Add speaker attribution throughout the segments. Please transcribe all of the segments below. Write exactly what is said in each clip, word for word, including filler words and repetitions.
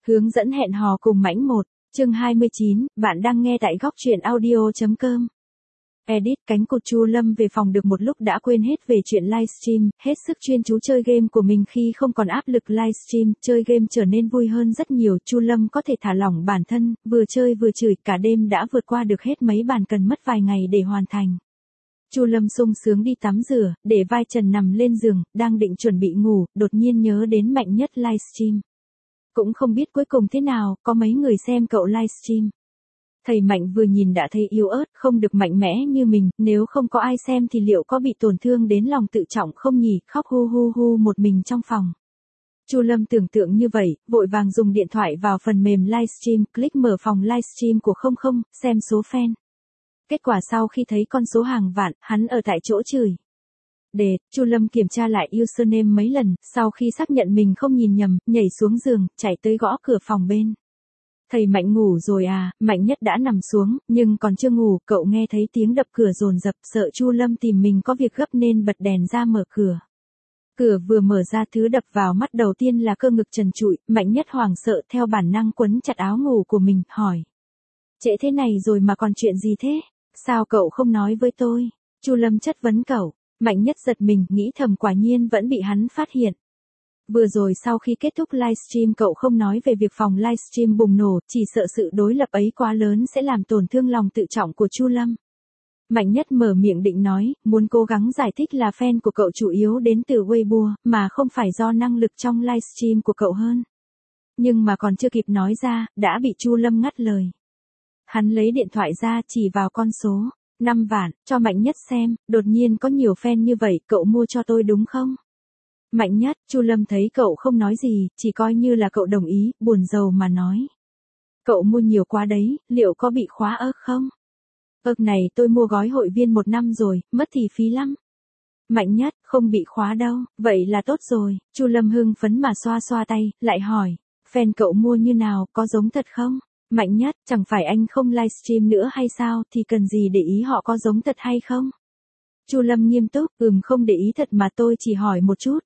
Speaker 1: Hướng dẫn hẹn hò cùng Mãnh một, chương hai mươi chín, bạn đang nghe tại góc truyện audio.com. Edit cánh cụt Chu Lâm về phòng được một lúc đã quên hết về chuyện livestream, hết sức chuyên chú chơi game của mình khi không còn áp lực livestream, chơi game trở nên vui hơn rất nhiều, Chu Lâm có thể thả lỏng bản thân, vừa chơi vừa chửi, cả đêm đã vượt qua được hết mấy bàn cần mất vài ngày để hoàn thành. Chu Lâm sung sướng đi tắm rửa, để vai trần nằm lên giường, đang định chuẩn bị ngủ, đột nhiên nhớ đến Mạnh Nhất livestream. Cũng không biết cuối cùng thế nào, có mấy người xem cậu livestream. Thầy Mạnh vừa nhìn đã thấy yếu ớt, không được mạnh mẽ như mình, nếu không có ai xem thì liệu có bị tổn thương đến lòng tự trọng không nhỉ, khóc hu hu hu một mình trong phòng. Chu Lâm tưởng tượng như vậy, vội vàng dùng điện thoại vào phần mềm livestream, click mở phòng livestream của không không, xem số fan. Kết quả sau khi thấy con số hàng vạn, hắn ở tại chỗ chửi. Để, Chu Lâm kiểm tra lại username mấy lần, sau khi xác nhận mình không nhìn nhầm, nhảy xuống giường, chạy tới gõ cửa phòng bên. Thầy Mạnh ngủ rồi à, Mạnh Nhất đã nằm xuống, nhưng còn chưa ngủ, cậu nghe thấy tiếng đập cửa dồn dập, sợ Chu Lâm tìm mình có việc gấp nên bật đèn ra mở cửa. Cửa vừa mở ra, thứ đập vào mắt đầu tiên là cơ ngực trần trụi, Mạnh Nhất hoảng sợ theo bản năng quấn chặt áo ngủ của mình, hỏi. Trễ thế này rồi mà còn chuyện gì thế? Sao cậu không nói với tôi? Chu Lâm chất vấn cậu. Mạnh Nhất giật mình, nghĩ thầm quả nhiên vẫn bị hắn phát hiện. Vừa rồi sau khi kết thúc livestream cậu không nói về việc phòng livestream bùng nổ, chỉ sợ sự đối lập ấy quá lớn sẽ làm tổn thương lòng tự trọng của Chu Lâm. Mạnh Nhất mở miệng định nói, muốn cố gắng giải thích là fan của cậu chủ yếu đến từ Weibo, mà không phải do năng lực trong livestream của cậu hơn. Nhưng mà còn chưa kịp nói ra, đã bị Chu Lâm ngắt lời. Hắn lấy điện thoại ra chỉ vào con số. năm vạn, cho Mạnh Nhất xem, đột nhiên có nhiều fan như vậy, cậu mua cho tôi đúng không? Mạnh Nhất, Chu Lâm thấy cậu không nói gì, chỉ coi như là cậu đồng ý, buồn rầu mà nói. Cậu mua nhiều quá đấy, liệu có bị khóa ớc không? Ớc này tôi mua gói hội viên một năm rồi, mất thì phí lắm. Mạnh Nhất, không bị khóa đâu, vậy là tốt rồi, Chu Lâm hưng phấn mà xoa xoa tay, lại hỏi, fan cậu mua như nào, có giống thật không? Mạnh Nhất, chẳng phải anh không livestream nữa hay sao, thì cần gì để ý họ có giống thật hay không? Chu Lâm nghiêm túc, ừm không để ý thật mà tôi chỉ hỏi một chút.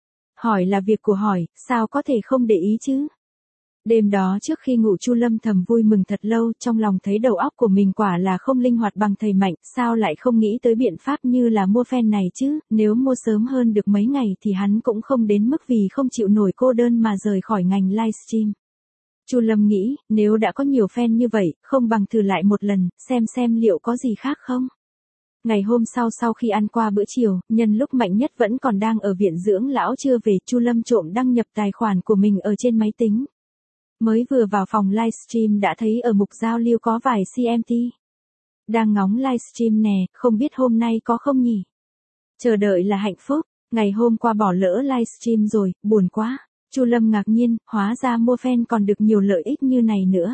Speaker 1: Hỏi là việc của hỏi, sao có thể không để ý chứ? Đêm đó trước khi ngủ Chu Lâm thầm vui mừng thật lâu, trong lòng thấy đầu óc của mình quả là không linh hoạt bằng thầy Mạnh, sao lại không nghĩ tới biện pháp như là mua fan này chứ, nếu mua sớm hơn được mấy ngày thì hắn cũng không đến mức vì không chịu nổi cô đơn mà rời khỏi ngành livestream. Chu Lâm nghĩ, nếu đã có nhiều fan như vậy, không bằng thử lại một lần, xem xem liệu có gì khác không. Ngày hôm sau sau khi ăn qua bữa chiều, nhân lúc Mạnh Nhất vẫn còn đang ở viện dưỡng lão chưa về, Chu Lâm trộm đăng nhập tài khoản của mình ở trên máy tính. Mới vừa vào phòng livestream đã thấy ở mục giao lưu có vài xê em tê. Đang ngóng livestream nè, không biết hôm nay có không nhỉ? Chờ đợi là hạnh phúc, ngày hôm qua bỏ lỡ livestream rồi, buồn quá. Chu Lâm ngạc nhiên, hóa ra mua fan còn được nhiều lợi ích như này nữa.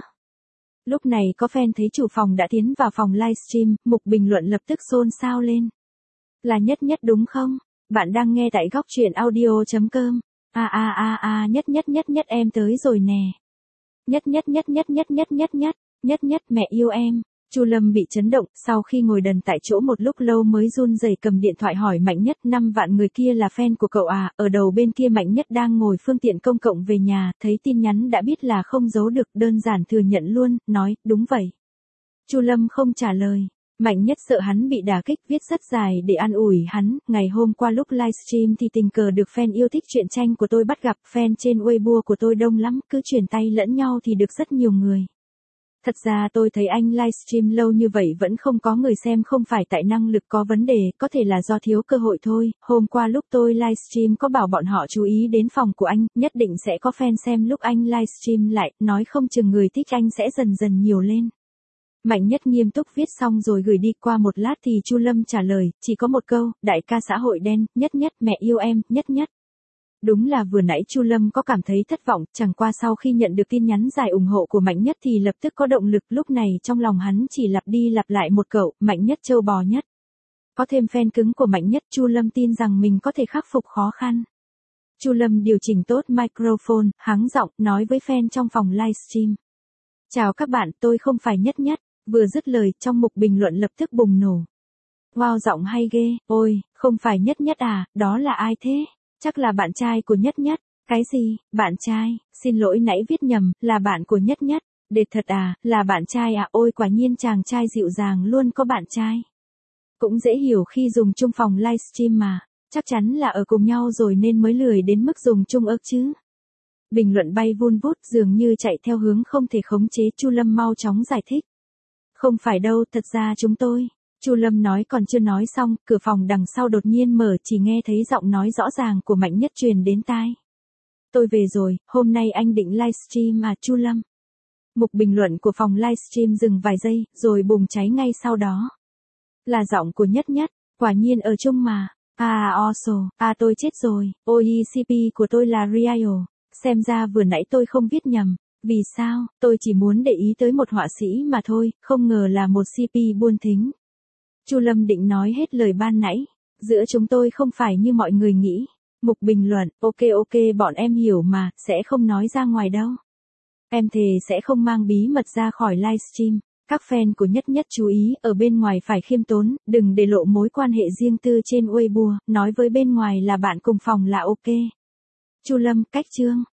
Speaker 1: Lúc này có fan thấy chủ phòng đã tiến vào phòng livestream, mục bình luận lập tức xôn xao lên. Là Nhất Nhất đúng không? Bạn đang nghe tại góc truyện audio.com. A a a a Nhất Nhất Nhất Nhất em tới rồi nè. Nhất Nhất Nhất Nhất Nhất Nhất Nhất Nhất, Nhất Nhất mẹ yêu em. Chu Lâm bị chấn động, sau khi ngồi đần tại chỗ một lúc lâu mới run rẩy cầm điện thoại hỏi Mạnh Nhất, năm vạn người kia là fan của cậu à? Ở đầu bên kia Mạnh Nhất đang ngồi phương tiện công cộng về nhà, thấy tin nhắn đã biết là không giấu được, đơn giản thừa nhận luôn, nói, đúng vậy. Chu Lâm không trả lời. Mạnh Nhất sợ hắn bị đả kích, viết rất dài để an ủi hắn, ngày hôm qua lúc livestream thì tình cờ được fan yêu thích truyện tranh của tôi bắt gặp, fan trên Weibo của tôi đông lắm, cứ chuyển tay lẫn nhau thì được rất nhiều người. Thật ra tôi thấy anh livestream lâu như vậy vẫn không có người xem, không phải tại năng lực có vấn đề, có thể là do thiếu cơ hội thôi. Hôm qua lúc tôi livestream có bảo bọn họ chú ý đến phòng của anh, nhất định sẽ có fan xem lúc anh livestream lại, nói không chừng người thích anh sẽ dần dần nhiều lên. Mạnh Nhất nghiêm túc viết xong rồi gửi đi, qua một lát thì Chu Lâm trả lời, chỉ có một câu, đại ca xã hội đen, Nhất Nhất mẹ yêu em, Nhất Nhất. Đúng là vừa nãy Chu Lâm có cảm thấy thất vọng, chẳng qua sau khi nhận được tin nhắn dài ủng hộ của Mạnh Nhất thì lập tức có động lực, lúc này trong lòng hắn chỉ lặp đi lặp lại một câu, Mạnh Nhất trâu bò nhất. Có thêm fan cứng của Mạnh Nhất, Chu Lâm tin rằng mình có thể khắc phục khó khăn. Chu Lâm điều chỉnh tốt microphone, hắng giọng, nói với fan trong phòng livestream. Chào các bạn, tôi không phải Nhất Nhất. Vừa dứt lời, trong mục bình luận lập tức bùng nổ. Wow, giọng hay ghê, ôi, không phải Nhất Nhất à, đó là ai thế? Chắc là bạn trai của Nhất Nhất. Cái gì, bạn trai, xin lỗi nãy viết nhầm, là bạn của Nhất Nhất. Đệt thật à, là bạn trai à, ôi quả nhiên chàng trai dịu dàng luôn có bạn trai. Cũng dễ hiểu khi dùng chung phòng livestream mà, chắc chắn là ở cùng nhau rồi nên mới lười đến mức dùng chung ức chứ. Bình luận bay vun vút dường như chạy theo hướng không thể khống chế, Chu Lâm mau chóng giải thích. Không phải đâu, thật ra chúng tôi. Chu Lâm nói còn chưa nói xong, cửa phòng đằng sau đột nhiên mở, chỉ nghe thấy giọng nói rõ ràng của Mạnh Nhất truyền đến tai. Tôi về rồi, hôm nay anh định livestream à Chu Lâm? Mục bình luận của phòng livestream dừng vài giây, rồi bùng cháy ngay sau đó. Là giọng của Nhất Nhất, quả nhiên ở chung mà. À also, à tôi chết rồi, ôi xê pê của tôi là Rio. Xem ra vừa nãy tôi không viết nhầm. Vì sao, tôi chỉ muốn để ý tới một họa sĩ mà thôi, không ngờ là một xê pê buôn thính. Chu Lâm định nói hết lời ban nãy. Giữa chúng tôi không phải như mọi người nghĩ. Mục bình luận, ok ok bọn em hiểu mà, sẽ không nói ra ngoài đâu. Em thề sẽ không mang bí mật ra khỏi livestream. Các fan của Nhất Nhất chú ý, ở bên ngoài phải khiêm tốn, đừng để lộ mối quan hệ riêng tư trên Weibo, nói với bên ngoài là bạn cùng phòng là ok. Chu Lâm, cách chương.